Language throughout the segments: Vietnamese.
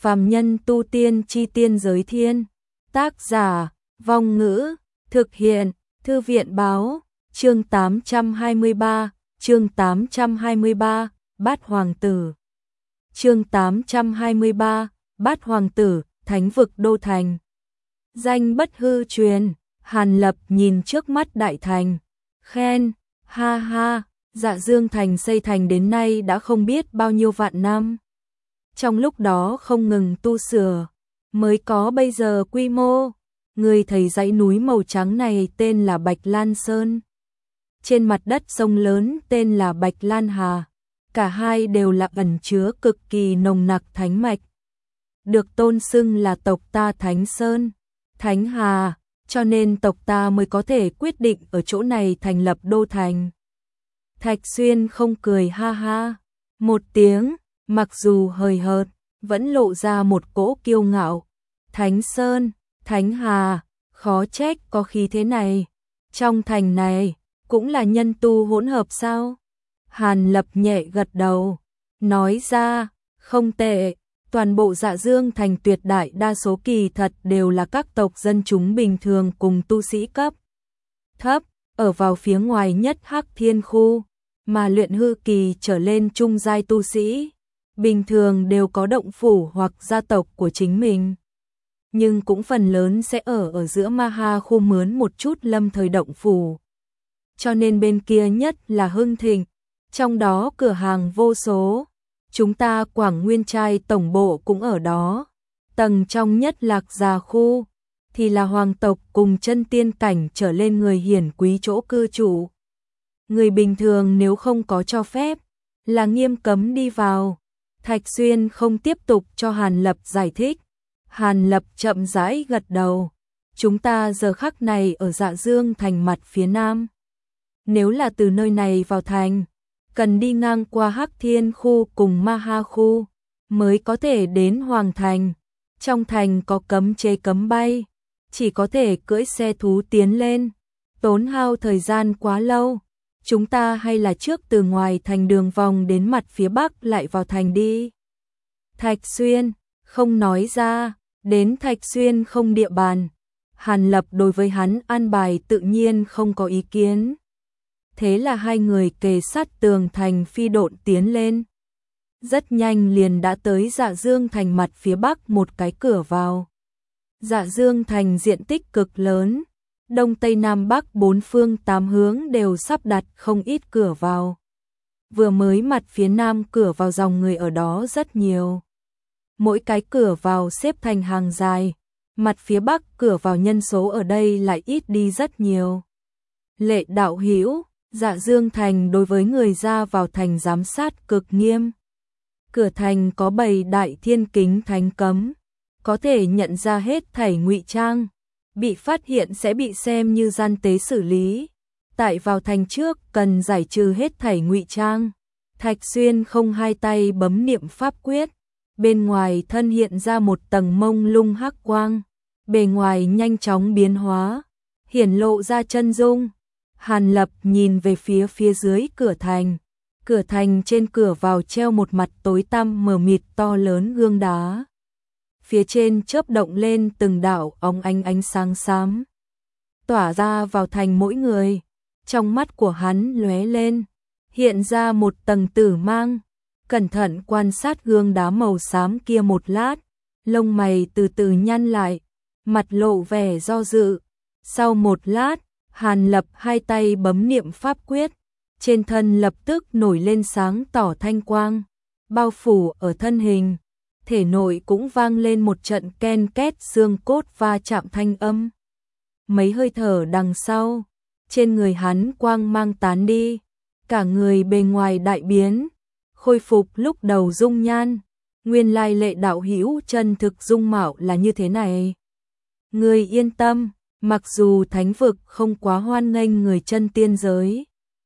Phàm nhân tu tiên chi tiên giới thiên. Tác giả, Vong Ngữ, thực hiện, Thư viện báo, chương 823, Bát Hoàng Tử. Chương 823, Bát Hoàng Tử, Thánh vực đô thành. Danh bất hư truyền, Hàn Lập nhìn trước mắt đại thành, khen, ha ha, Dạ Dương thành xây thành đến nay đã không biết bao nhiêu vạn năm. Trong lúc đó không ngừng tu sửa, mới có bây giờ quy mô. Người thấy dãy núi màu trắng này tên là Bạch Lan Sơn. Trên mặt đất sông lớn tên là Bạch Lan Hà. Cả hai đều là ẩn chứa cực kỳ nồng nặc thánh mạch. Được tôn xưng là tộc ta Thánh Sơn, Thánh Hà, cho nên tộc ta mới có thể quyết định ở chỗ này thành lập đô thành. Thạch Xuyên không cười ha ha một tiếng, mặc dù hời hợt, vẫn lộ ra một cỗ kiêu ngạo. Thánh Sơn, Thánh Hà, khó trách có khí thế này. Trong thành này, cũng là nhân tu hỗn hợp sao? Hàn Lập nhẹ gật đầu, nói ra, không tệ, toàn bộ Dạ Dương thành tuyệt đại đa số kỳ thật đều là các tộc dân chúng bình thường cùng tu sĩ cấp thấp, ở vào phía ngoài nhất Hắc Thiên khu, mà luyện hư kỳ trở lên trung giai tu sĩ, bình thường đều có động phủ hoặc gia tộc của chính mình. Nhưng cũng phần lớn sẽ ở giữa Ma Ha khu mướn một chút lâm thời động phủ. Cho nên bên kia nhất là hưng thịnh, trong đó cửa hàng vô số. Chúng ta Quảng Nguyên Trai tổng bộ cũng ở đó. Tầng trong nhất Lạc Già khu thì là hoàng tộc cùng chân tiên cảnh trở lên người hiển quý chỗ cư trụ. Người bình thường nếu không có cho phép là nghiêm cấm đi vào. Thạch Xuyên không tiếp tục cho Hàn Lập giải thích. Hàn Lập chậm rãi gật đầu. Chúng ta giờ khắc này ở Dạ Dương thành mặt phía nam. Nếu là từ nơi này vào thành, cần đi ngang qua Hắc Thiên khu cùng Ma Ha khu mới có thể đến Hoàng thành. Trong thành có cấm chế cấm bay, chỉ có thể cưỡi xe thú tiến lên, tốn hao thời gian quá lâu. Chúng ta hay là trước từ ngoài thành đường vòng đến mặt phía bắc lại vào thành đi. Thạch Xuyên không nói ra, đến Thạch Xuyên không địa bàn. Hàn Lập đối với hắn an bài tự nhiên không có ý kiến. Thế là hai người kề sát tường thành phi độn tiến lên. Rất nhanh liền đã tới Dạ Dương thành mặt phía bắc một cái cửa vào. Dạ Dương thành diện tích cực lớn, đông tây nam bắc bốn phương tám hướng đều sắp đặt không ít cửa vào. Vừa mới mặt phía nam cửa vào dòng người ở đó rất nhiều. Mỗi cái cửa vào xếp thành hàng dài, mặt phía bắc cửa vào nhân số ở đây lại ít đi rất nhiều. Lệ đạo hữu, Dạ Dương thành đối với người ra vào thành giám sát cực nghiêm. Cửa thành có bày đại thiên kính thánh cấm, có thể nhận ra hết thảy ngụy trang, bị phát hiện sẽ bị xem như gian tế xử lý. Tại vào thành trước cần giải trừ hết thảy ngụy trang. Thạch Xuyên không hai tay bấm niệm pháp quyết, bên ngoài thân hiện ra một tầng mông lung hắc quang, bề ngoài nhanh chóng biến hóa, hiển lộ ra chân dung. Hàn Lập nhìn về phía dưới cửa thành. Cửa thành trên cửa vào treo một mặt tối tăm mờ mịt to lớn gương đá. Phía trên chớp động lên từng đạo óng ánh sáng xám, tỏa ra vào thành mỗi người. Trong mắt của hắn lóe lên, hiện ra một tầng tử mang. Cẩn thận quan sát gương đá màu xám kia một lát, lông mày từ từ nhăn lại, mặt lộ vẻ do dự. Sau một lát, Hàn Lập hai tay bấm niệm pháp quyết, trên thân lập tức nổi lên sáng tỏ thanh quang, bao phủ ở thân hình. Thể nội cũng vang lên một trận ken két xương cốt va chạm thanh âm. Mấy hơi thở đằng sau, trên người hắn quang mang tán đi, cả người bề ngoài đại biến, khôi phục lúc đầu dung nhan. Nguyên lai Lệ đạo hữu chân thực dung mạo là như thế này. Người yên tâm, mặc dù thánh vực không quá hoan nghênh người chân tiên giới,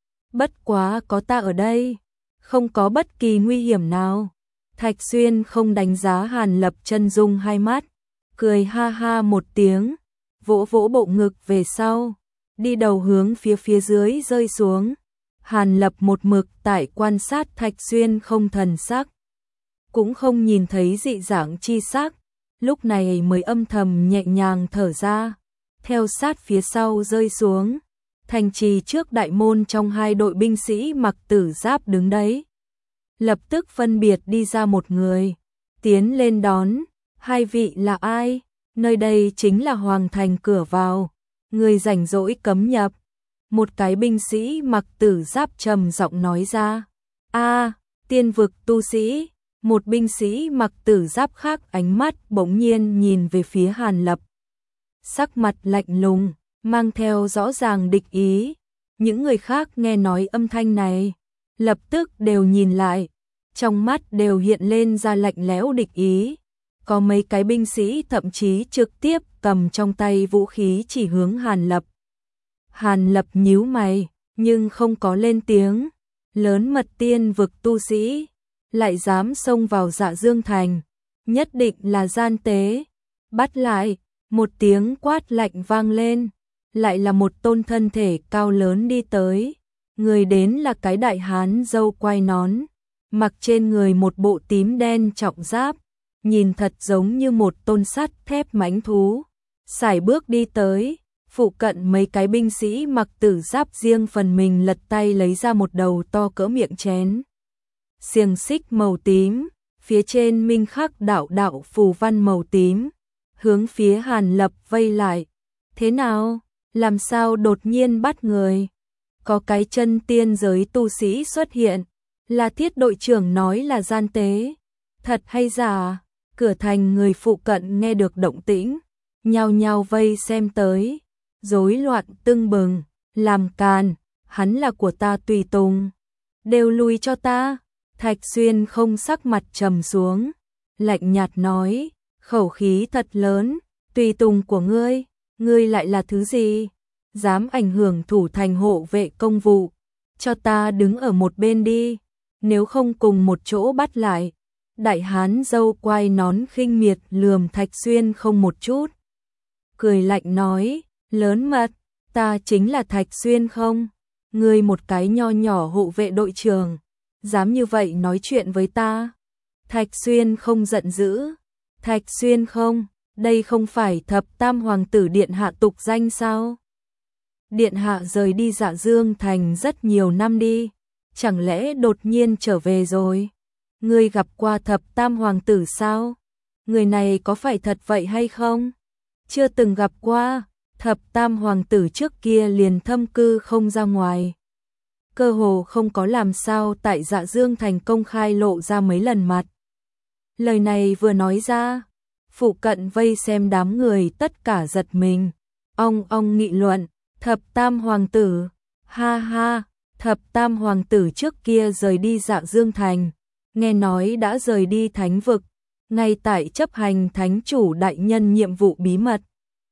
bất quá có ta ở đây, không có bất kỳ nguy hiểm nào. Thạch Xuyên không đánh giá Hàn Lập chân dung hai mắt, cười ha ha một tiếng, vỗ vỗ bộ ngực về sau, đi đầu hướng phía dưới rơi xuống. Hàn Lập một mực tại quan sát Thạch Xuyên không thần sắc. cũng không nhìn thấy dị dạng chi sắc, lúc này mới âm thầm nhẹ nhàng thở ra, theo sát phía sau rơi xuống. Thành trì trước đại môn trong hai đội binh sĩ mặc tử giáp đứng đấy. Lập tức phân biệt đi ra một người, tiến lên đón, hai vị là ai? Nơi đây chính là hoàng thành cửa vào, người rảnh rỗi cấm nhập. Một cái binh sĩ mặc tử giáp trầm giọng nói ra. Tiên vực tu sĩ. Một binh sĩ mặc tử giáp khác ánh mắt bỗng nhiên nhìn về phía Hàn Lập. Sắc mặt lạnh lùng, mang theo rõ ràng địch ý. Những người khác nghe nói âm thanh này, lập tức đều nhìn lại, trong mắt đều hiện lên ra lạnh lẽo địch ý. Có mấy cái binh sĩ thậm chí trực tiếp cầm trong tay vũ khí chỉ hướng Hàn Lập. Hàn Lập nhíu mày, nhưng không có lên tiếng. Lớn mật tiên vực tu sĩ, lại dám xông vào Dạ Dương Thành, nhất định là gian tế. Bắt lại, một tiếng quát lạnh vang lên, lại là một tôn thân thể cao lớn đi tới. Người đến là cái đại hán râu quai nón, mặc trên người một bộ tím đen trọng giáp, nhìn thật giống như một tôn sắt thép mãnh thú. Sải bước đi tới, phụ cận mấy cái binh sĩ mặc tử giáp riêng phần mình lật tay lấy ra một đầu to cỡ miệng chén. Xiềng xích màu tím, phía trên minh khắc đạo đạo phù văn màu tím, hướng phía Hàn Lập vây lại. Thế nào? Làm sao đột nhiên bắt người? Có cái chân tiên giới tu sĩ xuất hiện, là Thiết đội trưởng nói là gian tế. Thật hay giả? Cửa thành người phụ cận nghe được động tĩnh, nhao nhao vây xem tới, rối loạn tưng bừng, làm càn, hắn là của ta tùy tùng, đều lùi cho ta. Thạch Xuyên không sắc mặt trầm xuống, lạnh nhạt nói, khẩu khí thật lớn, tùy tùng của ngươi lại là thứ gì? Dám ảnh hưởng thủ thành hộ vệ công vụ, cho ta đứng ở một bên đi, nếu không cùng một chỗ bắt lại. Đại hán râu quai nón khinh miệt lườm Thạch Xuyên không một chút, cười lạnh nói, lớn mật, ta chính là Thạch Xuyên không? Ngươi một cái nho nhỏ hộ vệ đội trưởng, dám như vậy nói chuyện với ta? Thạch Xuyên không giận dữ, Thạch Xuyên không, đây không phải thập tam hoàng tử điện hạ tục danh sao? Điện hạ rời đi Dạ Dương Thành rất nhiều năm đi, chẳng lẽ đột nhiên trở về rồi? Ngươi gặp qua thập tam hoàng tử sao? Người này có phải thật vậy hay không? Chưa từng gặp qua, thập tam hoàng tử trước kia liền thâm cư không ra ngoài. Cơ hồ không có làm sao tại Dạ Dương Thành công khai lộ ra mấy lần mặt. Lời này vừa nói ra, phụ cận vây xem đám người tất cả giật mình, ong nghị luận, thập tam hoàng tử, ha ha, thập tam hoàng tử trước kia rời đi Dạ Dương Thành, nghe nói đã rời đi thánh vực, ngay tại chấp hành thánh chủ đại nhân nhiệm vụ bí mật.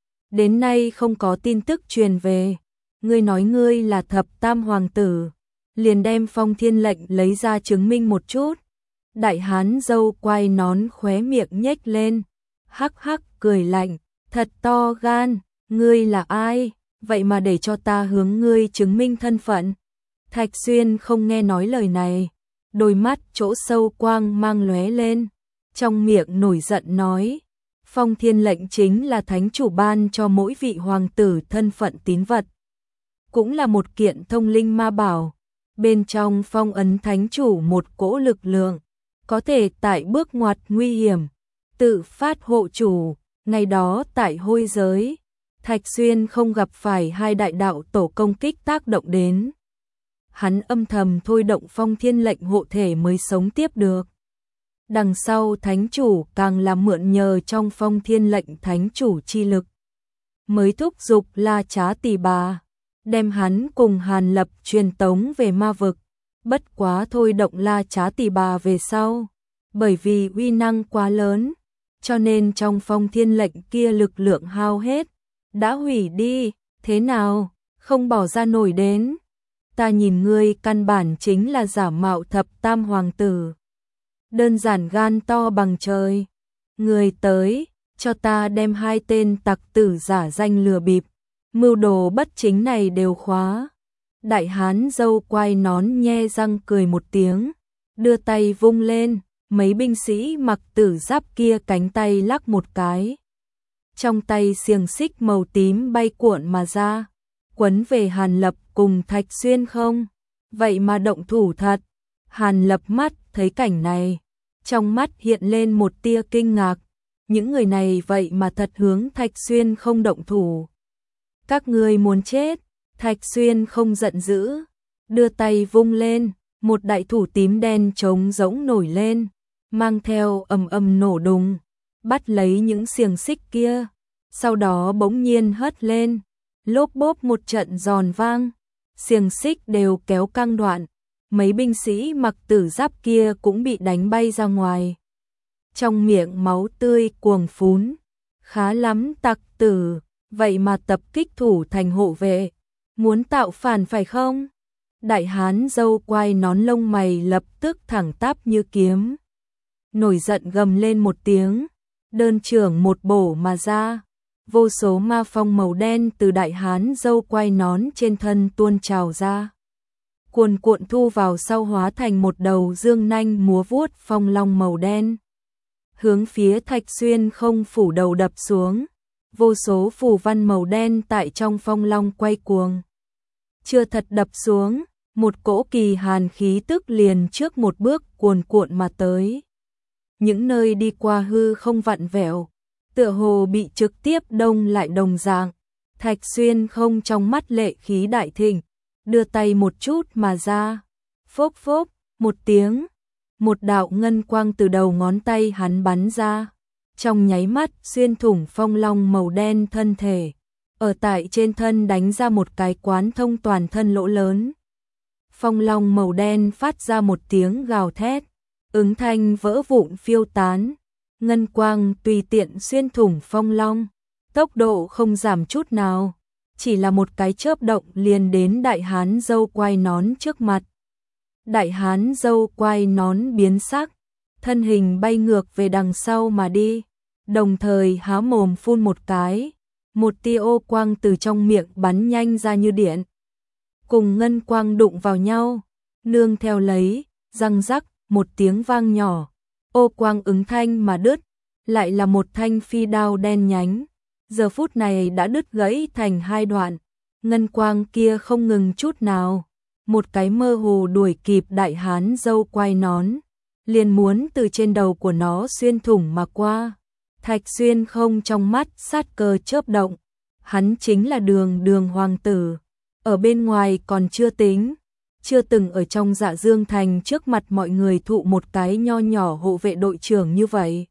Đến nay không có tin tức truyền về, ngươi nói ngươi là thập tam hoàng tử, liền đem phong thiên lệnh lấy ra chứng minh một chút. Đại hán râu quai nón khóe miệng nhếch lên, hắc hắc cười lạnh, thật to gan, ngươi là ai, vậy mà để cho ta hướng ngươi chứng minh thân phận. Thạch Xuyên không nghe nói lời này, đôi mắt chỗ sâu quang mang lóe lên, trong miệng nổi giận nói, phong thiên lệnh chính là thánh chủ ban cho mỗi vị hoàng tử thân phận tín vật, cũng là một kiện thông linh ma bảo, bên trong phong ấn thánh chủ một cỗ lực lượng, có thể tại bước ngoặt nguy hiểm, tự phát hộ chủ. Ngày đó tại hôi giới, Thạch Xuyên không gặp phải hai đại đạo tổ công kích tác động đến. Hắn âm thầm thôi động phong thiên lệnh hộ thể mới sống tiếp được. Đằng sau thánh chủ càng là mượn nhờ trong phong thiên lệnh thánh chủ chi lực, mới thúc giục La Trá Tỳ Bà, đem hắn cùng Hàn Lập truyền tống về ma vực. Bất quá thôi động La Trá Tỳ Bà về sau, bởi vì uy năng quá lớn, cho nên trong phong thiên lệnh kia lực lượng hao hết, đã hủy đi. Thế nào, không bỏ ra nổi đến? Ta nhìn ngươi căn bản chính là giả mạo thập tam hoàng tử, đơn giản gan to bằng trời. Người tới, cho ta đem hai tên tặc tử giả danh lừa bịp, mưu đồ bất chính này đều khóa. Đại hán râu quai nón nhe răng cười một tiếng, đưa tay vung lên, mấy binh sĩ mặc tử giáp kia cánh tay lắc một cái. Trong tay xiềng xích màu tím bay cuộn mà ra, quấn về Hàn Lập cùng Thạch Xuyên không? Vậy mà động thủ thật. Hàn Lập mắt thấy cảnh này, trong mắt hiện lên một tia kinh ngạc. Những người này vậy mà thật hướng Thạch Xuyên không động thủ. Các ngươi muốn chết. Thạch Xuyên không giận dữ, đưa tay vung lên, một đại thủ tím đen trống rỗng nổi lên, mang theo ầm ầm nổ đùng, bắt lấy những xiềng xích kia, sau đó bỗng nhiên hất lên, lốp bốp một trận giòn vang, xiềng xích đều kéo căng đoạn, mấy binh sĩ mặc tử giáp kia cũng bị đánh bay ra ngoài. Trong miệng máu tươi cuồng phún, khá lắm tặc tử, vậy mà tập kích thủ thành hộ vệ, muốn tạo phản phải không? Đại hán râu quai nón lông mày lập tức thẳng tắp như kiếm. Nổi giận gầm lên một tiếng, đơn trưởng một bổ mà ra. Vô số ma phong màu đen từ đại hán râu quai nón trên thân tuôn trào ra. Cuồn cuộn thu vào sau hóa thành một đầu dương nanh múa vuốt phong long màu đen. Hướng phía Thạch Xuyên không phủ đầu đập xuống. Vô số phù văn màu đen tại trong phong long quay cuồng. Chưa thật đập xuống, một cỗ kỳ hàn khí tức liền trước một bước cuồn cuộn mà tới. Những nơi đi qua hư không vặn vẹo, tựa hồ bị trực tiếp đông lại đồng dạng. Thạch Xuyên không trong mắt lệ khí đại thịnh, đưa tay một chút mà ra. Phốc phốc, một tiếng, một đạo ngân quang từ đầu ngón tay hắn bắn ra. Trong nháy mắt xuyên thủng phong long màu đen thân thể, ở tại trên thân đánh ra một cái quán thông toàn thân lỗ lớn. Phong long màu đen phát ra một tiếng gào thét, ứng thanh vỡ vụn phiêu tán, ngân quang tùy tiện xuyên thủng phong long, tốc độ không giảm chút nào, chỉ là một cái chớp động liền đến đại hán râu quai nón trước mặt. Đại hán râu quai nón biến sắc, thân hình bay ngược về đằng sau mà đi, đồng thời há mồm phun một cái, một tia ô quang từ trong miệng bắn nhanh ra như điện. Cùng ngân quang đụng vào nhau, nương theo lấy, răng rắc, một tiếng vang nhỏ, ô quang ứng thanh mà đứt, lại là một thanh phi đao đen nhánh, giờ phút này đã đứt gãy thành hai đoạn, ngân quang kia không ngừng chút nào, một cái mơ hồ đuổi kịp đại hán râu quai nón, liền muốn từ trên đầu của nó xuyên thủng mà qua. Thạch Xuyên không trong mắt sát cơ chớp động, hắn chính là Đường hoàng tử, ở bên ngoài còn chưa tính, chưa từng ở trong Dạ Dương thành trước mặt mọi người thụ một cái nho nhỏ hộ vệ đội trưởng như vậy.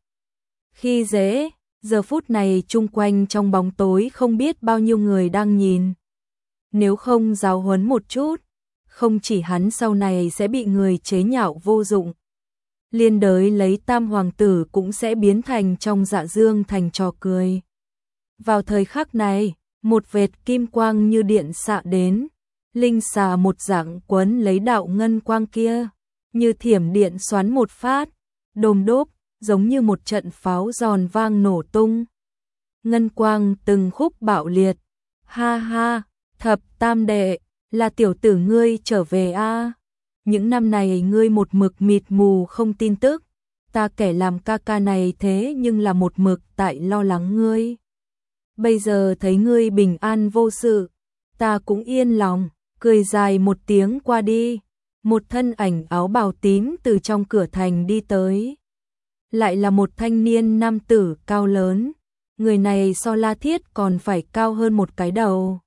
Khi dễ, giờ phút này chung quanh trong bóng tối không biết bao nhiêu người đang nhìn. Nếu không giáo huấn một chút, không chỉ hắn sau này sẽ bị người chế nhạo vô dụng, liên đới lấy tam hoàng tử cũng sẽ biến thành trong Dạ Dương thành trò cười. Vào thời khắc này, một vệt kim quang như điện xạ đến, linh xà một dạng quấn lấy đạo ngân quang kia, như thiểm điện xoắn một phát, đồm đốp, giống như một trận pháo giòn vang nổ tung. Ngân quang từng khúc bạo liệt, ha ha, thập tam đệ, là tiểu tử ngươi trở về a. Những năm này ngươi một mực mịt mù không tin tức, ta kẻ làm ca ca này thế nhưng là một mực tại lo lắng ngươi. Bây giờ thấy ngươi bình an vô sự, ta cũng yên lòng, cười dài một tiếng qua đi, một thân ảnh áo bào tím từ trong cửa thành đi tới. Lại là một thanh niên nam tử cao lớn, người này so La Thiết còn phải cao hơn một cái đầu.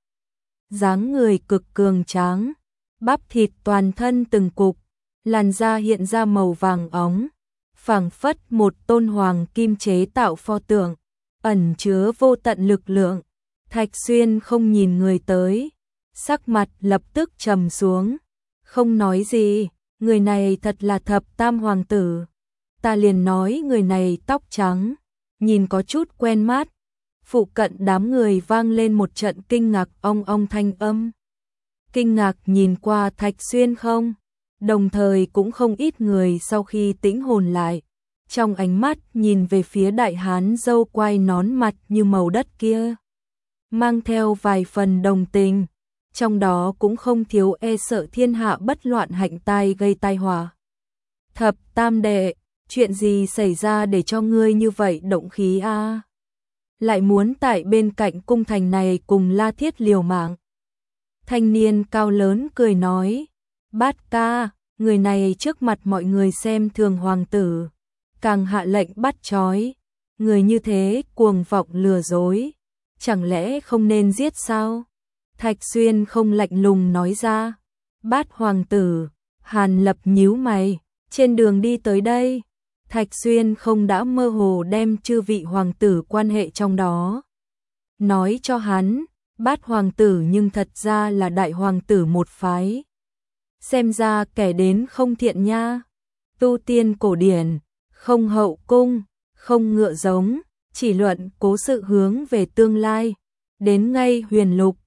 Dáng người cực cường tráng, bắp thịt toàn thân từng cục, làn da hiện ra màu vàng óng, phảng phất một tôn hoàng kim chế tạo pho tượng, ẩn chứa vô tận lực lượng. Thạch Xuyên không nhìn người tới, sắc mặt lập tức trầm xuống, không nói gì, người này thật là thập tam hoàng tử. Ta liền nói người này tóc trắng, nhìn có chút quen mắt. Phụ cận đám người vang lên một trận kinh ngạc ong ong thanh âm. Kinh ngạc nhìn qua Thạch Xuyên không, đồng thời cũng không ít người sau khi tĩnh hồn lại, trong ánh mắt nhìn về phía đại hán râu quai nón mặt như màu đất kia, mang theo vài phần đồng tình, trong đó cũng không thiếu e sợ thiên hạ bất loạn hạnh tai gây tai họa. Thập tam đệ, Chuyện gì xảy ra để cho ngươi như vậy động khí a? Lại muốn tại bên cạnh cung thành này cùng La Thiết liều mạng. Thanh niên cao lớn cười nói, Bát ca, người này trước mặt mọi người xem thường hoàng tử, càng hạ lệnh bắt trói, người như thế cuồng vọng lừa dối, chẳng lẽ không nên giết sao? Thạch Xuyên không lạnh lùng nói ra, Bát hoàng tử. Hàn Lập nhíu mày, trên đường đi tới đây, Thạch Xuyên không đã mơ hồ đem chư vị hoàng tử quan hệ trong đó nói cho hắn, Bát hoàng tử nhưng thật ra là đại hoàng tử một phái. Xem ra kẻ đến không thiện nha. Tu tiên cổ điển, không hậu cung, không ngựa giống, chỉ luận cố sự hướng về tương lai. Đến ngay huyền lục,